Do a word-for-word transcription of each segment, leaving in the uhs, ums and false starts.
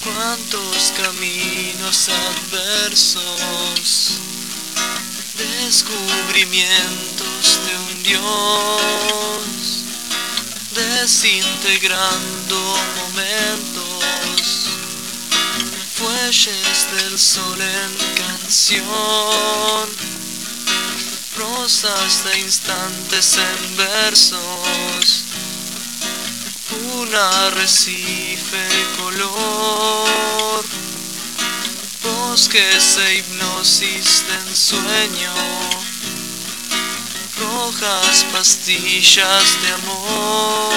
Cuántos caminos adversos, descubrimientos de un Dios, desintegrando momentos, fuelles del sol en canción, prosas de instantes en versos, un arrecife color, bosques e hipnosis de ensueño, rojas pastillas de amor.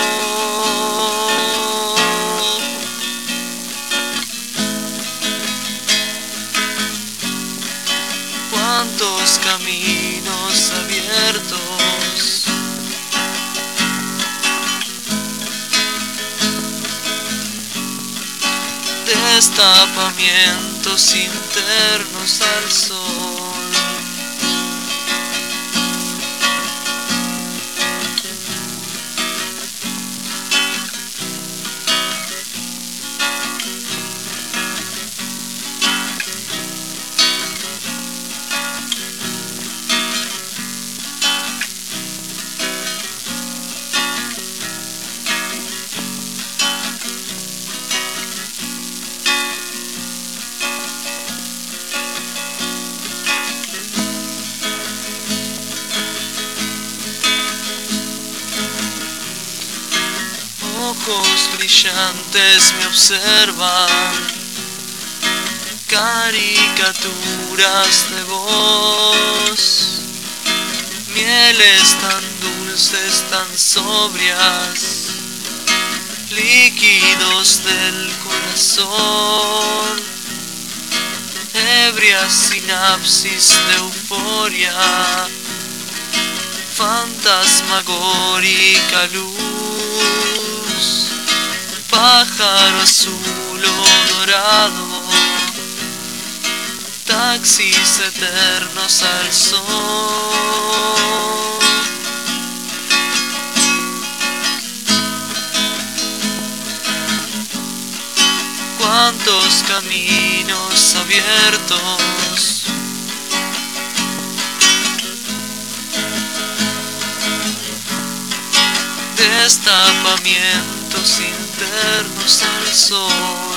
Cuántos caminos abiertos, destapamientos internos al sol. Ojos brillantes me observan, caricaturas de voz, mieles tan dulces, tan sobrias, líquidos del corazón, ebrias sinapsis de euforia, fantasmagórica luz, pájaro azul o dorado, taxis eternos al sol. Cuántos caminos abiertos, destapamientos internos al sol.